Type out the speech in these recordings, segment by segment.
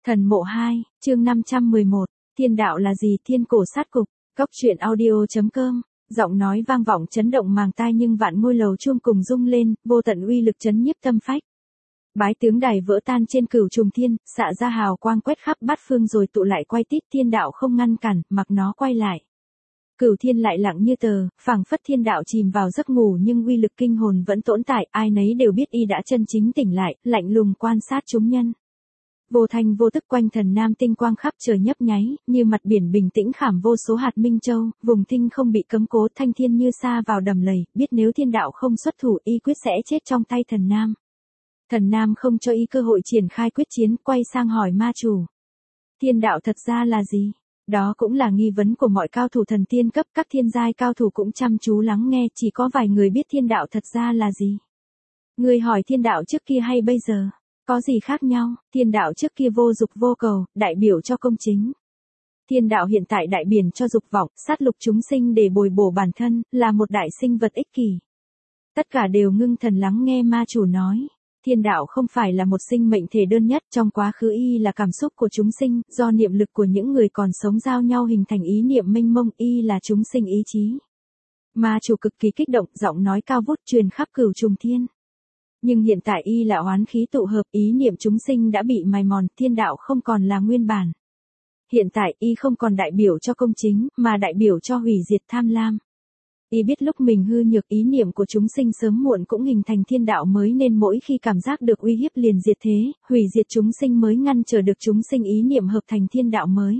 Thần mộ 2, chương 511, thiên đạo là gì? Thiên cổ sát cục, Cốc truyện audio.com, giọng nói vang vọng chấn động màng tai nhưng vạn ngôi lầu chuông cùng rung lên, vô tận uy lực chấn nhiếp tâm phách. Bái tướng đài vỡ tan trên cửu trùng thiên, xạ ra hào quang quét khắp bát phương rồi tụ lại quay tít, thiên đạo không ngăn cản, mặc nó quay lại. Cửu thiên lại lặng như tờ, phảng phất thiên đạo chìm vào giấc ngủ nhưng uy lực kinh hồn vẫn tồn tại, ai nấy đều biết y đã chân chính tỉnh lại, lạnh lùng quan sát chúng nhân. Vô thanh vô tức quanh thần nam tinh quang khắp trời nhấp nháy, như mặt biển bình tĩnh khảm vô số hạt minh châu, vùng tinh không bị cấm cố, thanh thiên như sa vào đầm lầy, biết nếu thiên đạo không xuất thủ y quyết sẽ chết trong tay thần nam. Thần nam không cho y cơ hội triển khai quyết chiến, quay sang hỏi ma chủ. Thiên đạo thật ra là gì? Đó cũng là nghi vấn của mọi cao thủ thần tiên cấp, các thiên giai cao thủ cũng chăm chú lắng nghe, chỉ có vài người biết thiên đạo thật ra là gì. Người hỏi thiên đạo trước kia hay bây giờ? Có gì khác nhau? Thiên đạo trước kia vô dục vô cầu, đại biểu cho công chính. Thiên đạo hiện tại đại biểu cho dục vọng, sát lục chúng sinh để bồi bổ bản thân, là một đại sinh vật ích kỷ. Tất cả đều ngưng thần lắng nghe ma chủ nói. Thiên đạo không phải là một sinh mệnh thể đơn nhất, trong quá khứ y là cảm xúc của chúng sinh, do niệm lực của những người còn sống giao nhau hình thành ý niệm mênh mông, y là chúng sinh ý chí. Ma chủ cực kỳ kích động, giọng nói cao vút truyền khắp cửu trùng thiên. Nhưng hiện tại y là oán khí tụ hợp, ý niệm chúng sinh đã bị mài mòn, thiên đạo không còn là nguyên bản. Hiện tại y không còn đại biểu cho công chính, mà đại biểu cho hủy diệt tham lam. Y biết lúc mình hư nhược, ý niệm của chúng sinh sớm muộn cũng hình thành thiên đạo mới, nên mỗi khi cảm giác được uy hiếp liền diệt thế, hủy diệt chúng sinh mới ngăn trở được chúng sinh ý niệm hợp thành thiên đạo mới.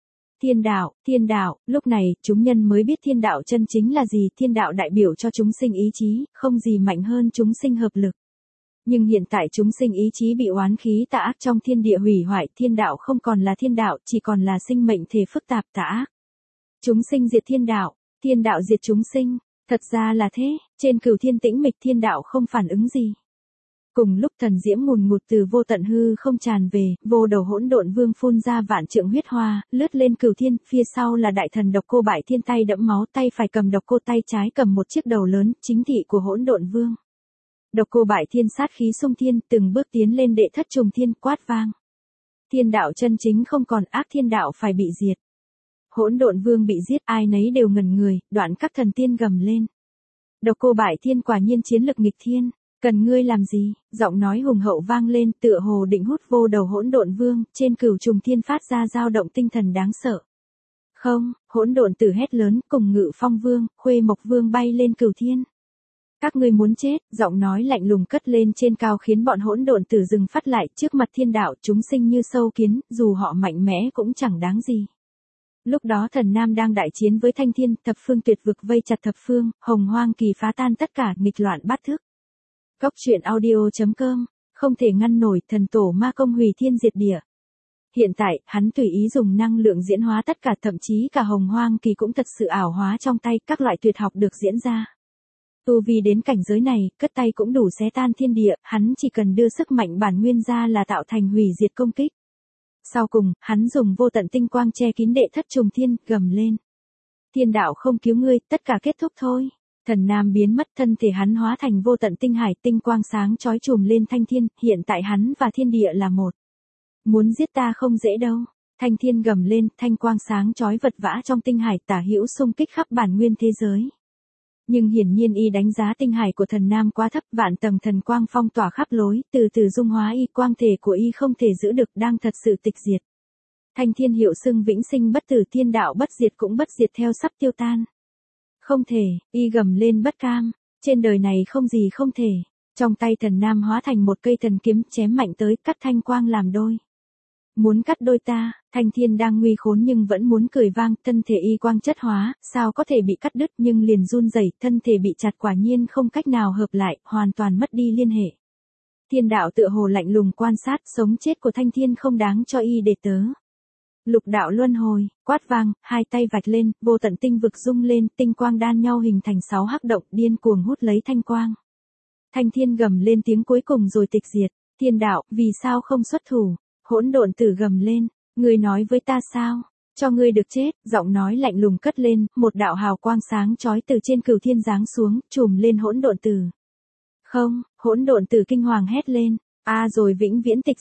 Thiên đạo, lúc này, chúng nhân mới biết thiên đạo chân chính là gì, thiên đạo đại biểu cho chúng sinh ý chí, không gì mạnh hơn chúng sinh hợp lực. Nhưng hiện tại chúng sinh ý chí bị oán khí tà ác trong thiên địa hủy hoại, thiên đạo không còn là thiên đạo, chỉ còn là sinh mệnh thể phức tạp tà ác. Chúng sinh diệt thiên đạo diệt chúng sinh, thật ra là thế, trên cửu thiên tĩnh mịch thiên đạo không phản ứng gì. Cùng lúc thần diễm ngùn ngụt từ vô tận hư không tràn về, vô đầu hỗn độn vương phun ra vạn trượng huyết hoa, lướt lên cửu thiên, phía sau là đại thần Độc Cô Bại Thiên tay đẫm máu, tay phải cầm độc cô, tay trái cầm một chiếc đầu lớn, chính thị của hỗn độn vương. Độc Cô Bại Thiên sát khí xung thiên, từng bước tiến lên đệ thất trùng thiên, quát vang. Thiên đạo chân chính không còn, ác thiên đạo phải bị diệt. Hỗn độn vương bị giết, ai nấy đều ngẩn người, đoạn các thần tiên gầm lên. Độc Cô Bại Thiên quả nhiên chiến lực nghịch thiên, cần ngươi làm gì? Giọng nói hùng hậu vang lên, tựa hồ định hút vô đầu hỗn độn vương, trên cửu trùng thiên phát ra dao động tinh thần đáng sợ. Không, hỗn độn tử hét lớn, cùng Ngự Phong vương, Khuê Mộc vương bay lên cửu thiên. Các ngươi muốn chết, giọng nói lạnh lùng cất lên trên cao khiến bọn hỗn độn tử dừng phát lại, trước mặt thiên đạo chúng sinh như sâu kiến, dù họ mạnh mẽ cũng chẳng đáng gì. Lúc đó thần nam đang đại chiến với thanh thiên, thập phương tuyệt vực vây chặt thập phương, hồng hoang kỳ phá tan tất cả, nghịch loạn bát thức. Cốc truyện audio.com, không thể ngăn nổi, thần tổ ma công hủy thiên diệt địa. Hiện tại, hắn tùy ý dùng năng lượng diễn hóa tất cả, thậm chí cả hồng hoang kỳ cũng thật sự ảo hóa trong tay, các loại tuyệt học được diễn ra. Tu vi đến cảnh giới này, cất tay cũng đủ xé tan thiên địa, hắn chỉ cần đưa sức mạnh bản nguyên ra là tạo thành hủy diệt công kích. Sau cùng, hắn dùng vô tận tinh quang che kín đệ thất trùng thiên, gầm lên. Thiên đạo không cứu ngươi, tất cả kết thúc thôi. Thần nam biến mất, thân thể hắn hóa thành vô tận tinh hải, tinh quang sáng chói trùm lên thanh thiên, hiện tại hắn và thiên địa là một. Muốn giết ta không dễ đâu. Thanh thiên gầm lên, thanh quang sáng chói vật vã trong tinh hải, tả hữu xung kích khắp bản nguyên thế giới. Nhưng hiển nhiên y đánh giá tinh hải của thần nam quá thấp, vạn tầng thần quang phong tỏa khắp lối, từ từ dung hóa y, quang thể của y không thể giữ được, đang thật sự tịch diệt. Thanh thiên hiệu xưng vĩnh sinh bất tử, thiên đạo bất diệt cũng bất diệt theo sắp tiêu tan. Không thể, y gầm lên bất cam, trên đời này không gì không thể. Trong tay thần nam hóa thành một cây thần kiếm, chém mạnh tới, cắt thanh quang làm đôi. Muốn cắt đôi ta, thanh thiên đang nguy khốn nhưng vẫn muốn cười vang, thân thể y quang chất hóa, sao có thể bị cắt đứt, nhưng liền run rẩy, thân thể bị chặt quả nhiên không cách nào hợp lại, hoàn toàn mất đi liên hệ. Thiên đạo tựa hồ lạnh lùng quan sát, sống chết của thanh thiên không đáng cho y để tớ. Lục đạo luân hồi, quát vang, hai tay vạch lên, vô tận tinh vực rung lên, tinh quang đan nhau hình thành 6 hắc động, điên cuồng hút lấy thanh quang. Thanh thiên gầm lên tiếng cuối cùng rồi tịch diệt. Thiên đạo, vì sao không xuất thủ? Hỗn độn tử gầm lên, ngươi nói với ta sao? Cho ngươi được chết, giọng nói lạnh lùng cất lên, một đạo hào quang sáng chói từ trên cửu thiên giáng xuống, trùm lên hỗn độn tử. Không, hỗn độn tử kinh hoàng hét lên, rồi vĩnh viễn tịch diệt.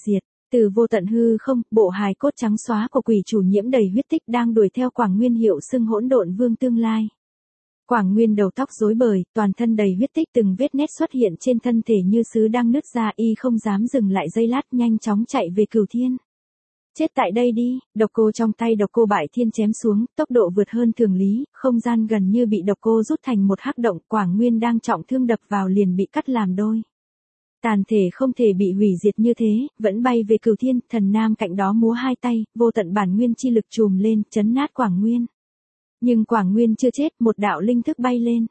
Từ vô tận hư không, bộ hài cốt trắng xóa của quỷ chủ nhiễm đầy huyết tích đang đuổi theo Quảng Nguyên hiệu xưng hỗn độn vương tương lai. Quảng Nguyên đầu tóc rối bời, toàn thân đầy huyết tích, từng vết nét xuất hiện trên thân thể như sứ đang nứt ra, y không dám dừng lại giây lát, nhanh chóng chạy về Cửu Thiên. Chết tại đây đi, độc cô trong tay độc cô bại thiên chém xuống, tốc độ vượt hơn thường lý, không gian gần như bị độc cô rút thành một hắc động, Quảng Nguyên đang trọng thương đập vào liền bị cắt làm đôi. Tàn thể không thể bị hủy diệt như thế, vẫn bay về Cửu Thiên, thần nam cạnh đó múa hai tay, vô tận bản nguyên chi lực trùm lên, chấn nát Quảng Nguyên. Nhưng Quảng Nguyên chưa chết, một đạo linh thức bay lên.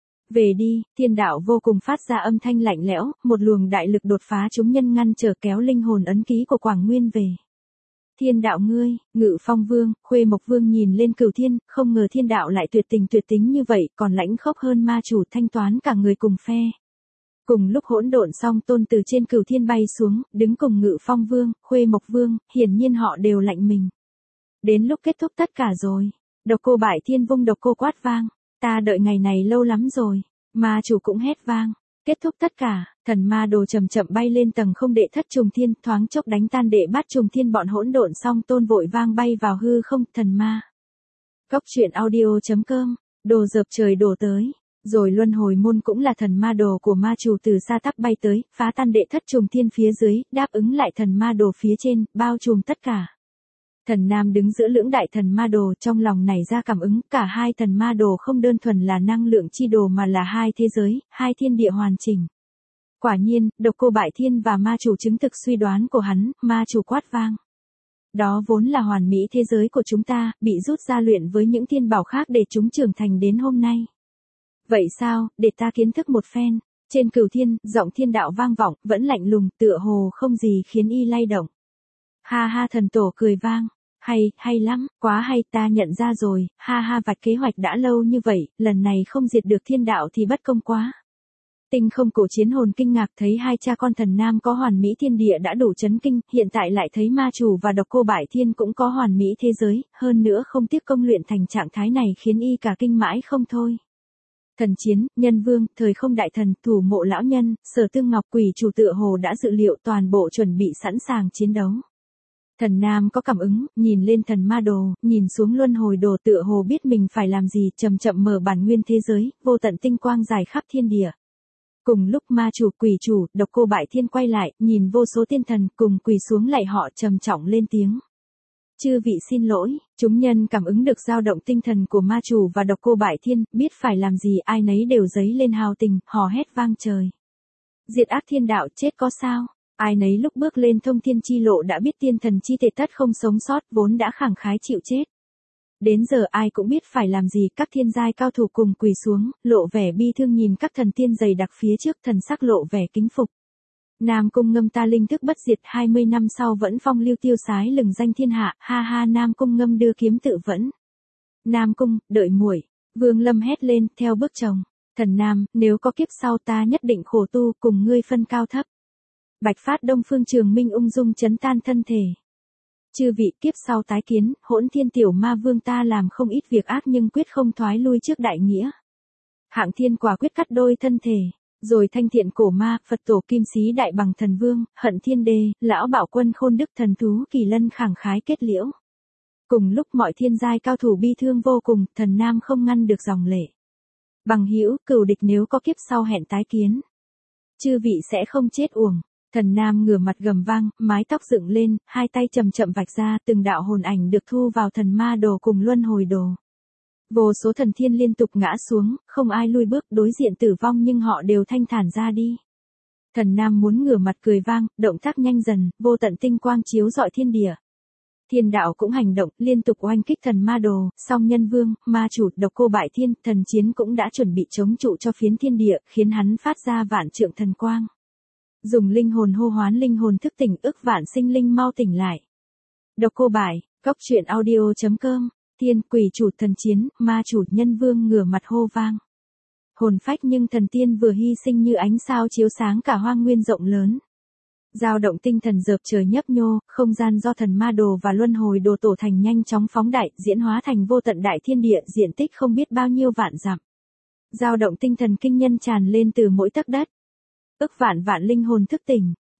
Về đi, thiên đạo vô cùng phát ra âm thanh lạnh lẽo, một luồng đại lực đột phá chúng nhân ngăn trở kéo linh hồn ấn ký của Quảng Nguyên về. Thiên đạo ngươi, Ngự Phong Vương, Khuê Mộc Vương nhìn lên Cửu Thiên, không ngờ thiên đạo lại tuyệt tính như vậy, còn lãnh khốc hơn ma chủ thanh toán cả người cùng phe. Cùng lúc hỗn độn song tôn từ trên Cửu Thiên bay xuống, đứng cùng Ngự Phong Vương, Khuê Mộc Vương, hiển nhiên họ đều lạnh mình. Đến lúc kết thúc tất cả rồi. Độc cô bại thiên vung độc cô quát vang. Ta đợi ngày này lâu lắm rồi. Ma chủ cũng hét vang. Kết thúc tất cả, thần ma đồ chậm chậm bay lên tầng không đệ thất trùng thiên, thoáng chốc đánh tan đệ bát trùng thiên, bọn hỗn độn song tôn vội vang bay vào hư không, thần ma. Góc truyện audio.com, đồ dợp trời đổ tới. Rồi luân hồi môn cũng là thần ma đồ của ma chủ từ xa tắp bay tới, phá tan đệ thất trùng thiên phía dưới, đáp ứng lại thần ma đồ phía trên, bao trùm tất cả. Thần nam đứng giữa lưỡng đại thần ma đồ, trong lòng nảy ra cảm ứng, cả hai thần ma đồ không đơn thuần là năng lượng chi đồ mà là hai thế giới, hai thiên địa hoàn chỉnh. Quả nhiên, độc cô bại thiên và ma chủ chứng thực suy đoán của hắn, ma chủ quát vang. Đó vốn là hoàn mỹ thế giới của chúng ta, bị rút ra luyện với những thiên bảo khác để chúng trưởng thành đến hôm nay. Vậy sao, để ta kiến thức một phen. Trên Cửu Thiên, giọng thiên đạo vang vọng, vẫn lạnh lùng, tựa hồ không gì khiến y lay động. Ha ha, thần tổ cười vang. Hay lắm, quá hay, ta nhận ra rồi, ha ha, vạch kế hoạch đã lâu như vậy, lần này không diệt được thiên đạo thì bất công quá. Tinh không cổ chiến hồn kinh ngạc thấy hai cha con thần nam có hoàn mỹ thiên địa đã đủ chấn kinh, hiện tại lại thấy ma chủ và độc cô bại thiên cũng có hoàn mỹ thế giới, hơn nữa không tiếc công luyện thành trạng thái này khiến y cả kinh mãi không thôi. Thần chiến, nhân vương, thời không đại thần, thủ mộ lão nhân, Sở Tương Ngọc, quỷ chủ tựa hồ đã dự liệu toàn bộ chuẩn bị sẵn sàng chiến đấu. Thần nam có cảm ứng, nhìn lên thần ma đồ, nhìn xuống luân hồi đồ, tựa hồ biết mình phải làm gì, chậm chậm mở bản nguyên thế giới, vô tận tinh quang dài khắp thiên địa. Cùng lúc ma chủ, quỷ chủ, độc cô bại thiên quay lại, nhìn vô số tiên thần cùng quỳ xuống lạy họ, trầm trọng lên tiếng. Chư vị xin lỗi, chúng nhân cảm ứng được dao động tinh thần của ma chủ và độc cô bại thiên, biết phải làm gì, ai nấy đều dấy lên hào tình, hò hét vang trời. Diệt ác thiên đạo, chết có sao? Ai nấy lúc bước lên thông thiên chi lộ đã biết tiên thần chi thể tất không sống sót, vốn đã khẳng khái chịu chết. Đến giờ ai cũng biết phải làm gì, các thiên giai cao thủ cùng quỳ xuống, lộ vẻ bi thương nhìn các thần tiên dày đặc phía trước, thần sắc lộ vẻ kính phục. Nam Cung Ngâm ta linh thức bất diệt, 20 năm sau vẫn phong lưu tiêu sái lừng danh thiên hạ, ha ha. Nam Cung Ngâm đưa kiếm tự vẫn. Nam Cung, đợi muội. Vương Lâm hét lên, theo bước chồng. Thần Nam, nếu có kiếp sau ta nhất định khổ tu, cùng ngươi phân cao thấp. Bạch phát Đông Phương Trường Minh ung dung chấn tan thân thể. Chư vị, kiếp sau tái kiến, Hỗn Thiên tiểu ma vương ta làm không ít việc ác nhưng quyết không thoái lui trước đại nghĩa. Hạng Thiên quả quyết cắt đôi thân thể. Rồi Thanh Thiện cổ ma, Phật tổ Kim Xí đại bằng thần vương, Hận Thiên đê, lão Bảo Quân khôn đức thần thú Kỳ Lân khẳng khái kết liễu. Cùng lúc mọi thiên giai cao thủ bi thương vô cùng, thần nam không ngăn được dòng lệ. Bằng hữu, cửu địch nếu có kiếp sau hẹn tái kiến. Chư vị sẽ không chết uổng. Thần nam ngửa mặt gầm vang, mái tóc dựng lên, hai tay chậm chậm vạch ra, từng đạo hồn ảnh được thu vào thần ma đồ cùng luân hồi đồ. Vô số thần thiên liên tục ngã xuống, không ai lui bước đối diện tử vong nhưng họ đều thanh thản ra đi. Thần nam muốn ngửa mặt cười vang, động tác nhanh dần, vô tận tinh quang chiếu rọi thiên địa. Thiên đạo cũng hành động, liên tục oanh kích thần ma đồ, song nhân vương, ma chủ, độc cô bại thiên, thần chiến cũng đã chuẩn bị chống trụ cho phiến thiên địa, khiến hắn phát ra vạn trượng thần quang. Dùng linh hồn hô hoán linh hồn thức tỉnh, ức vạn sinh linh mau tỉnh lại. Độc cô bại, góc truyện audio.com. Thiên, quỷ chủ, thần chiến, ma chủ, nhân vương ngửa mặt hô vang. Hồn phách nhưng thần tiên vừa hy sinh như ánh sao chiếu sáng cả hoang nguyên rộng lớn. Dao động tinh thần dợp trời nhấp nhô, không gian do thần ma đồ và luân hồi đồ tổ thành nhanh chóng phóng đại, diễn hóa thành vô tận đại thiên địa, diện tích không biết bao nhiêu vạn dặm. Dao động tinh thần kinh nhân tràn lên từ mỗi tấc đất. Ức vạn vạn linh hồn thức tỉnh.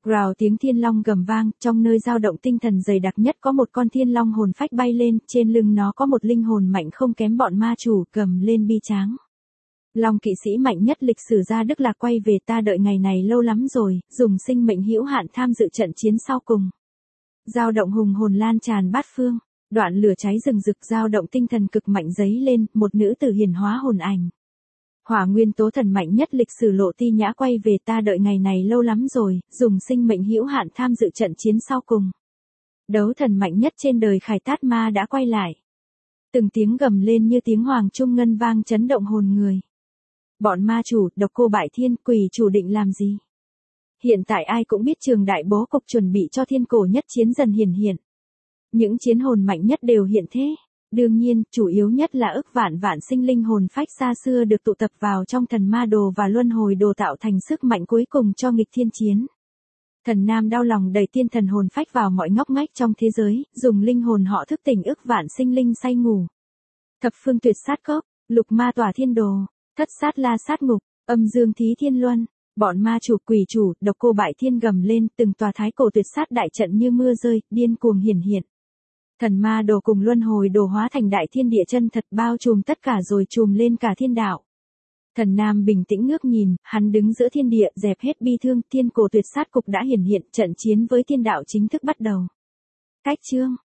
Rào tiếng thiên long gầm vang, trong nơi dao động tinh thần dày đặc nhất có một con thiên long hồn phách bay lên, trên lưng nó có một linh hồn mạnh không kém bọn ma chủ, gầm lên bi tráng. Long kỵ sĩ mạnh nhất lịch sử gia Đức Lạc quay về, ta đợi ngày này lâu lắm rồi, dùng sinh mệnh hữu hạn tham dự trận chiến sau cùng. Dao động hùng hồn lan tràn bát phương, đoạn lửa cháy rừng rực, dao động tinh thần cực mạnh dấy lên, một nữ tử hiển hóa hồn ảnh. Hỏa nguyên tố thần mạnh nhất lịch sử Lộ Ti Nhã quay về, ta đợi ngày này lâu lắm rồi, dùng sinh mệnh hữu hạn tham dự trận chiến sau cùng. Đấu thần mạnh nhất trên đời Khải Tát Ma đã quay lại. Từng tiếng gầm lên như tiếng hoàng trung ngân vang chấn động hồn người. Bọn ma chủ, Độc Cô Bại Thiên, Quỷ chủ định làm gì? Hiện tại ai cũng biết trường đại bố cục chuẩn bị cho thiên cổ nhất chiến dần hiển hiện. Những chiến hồn mạnh nhất đều hiện thế. Đương nhiên, chủ yếu nhất là ức vạn vạn sinh linh hồn phách xa xưa được tụ tập vào trong thần ma đồ và luân hồi đồ tạo thành sức mạnh cuối cùng cho nghịch thiên chiến. Thần Nam đau lòng đẩy tiên thần hồn phách vào mọi ngóc ngách trong thế giới, dùng linh hồn họ thức tỉnh ức vạn sinh linh say ngủ. Thập phương tuyệt sát cốc, lục ma tỏa thiên đồ, thất sát la sát ngục, âm dương thí thiên luân. Bọn ma chủ, quỷ chủ, Độc Cô Bại Thiên gầm lên, từng tòa thái cổ tuyệt sát đại trận như mưa rơi, điên cuồng hiển hiện. Thần ma đồ cùng luân hồi đồ hóa thành đại thiên địa chân thật, bao trùm tất cả rồi trùm lên cả thiên đạo. Thần Nam bình tĩnh ngước nhìn, hắn đứng giữa thiên địa, dẹp hết bi thương, thiên cổ tuyệt sát cục đã hiển hiện, trận chiến với thiên đạo chính thức bắt đầu. Cách chương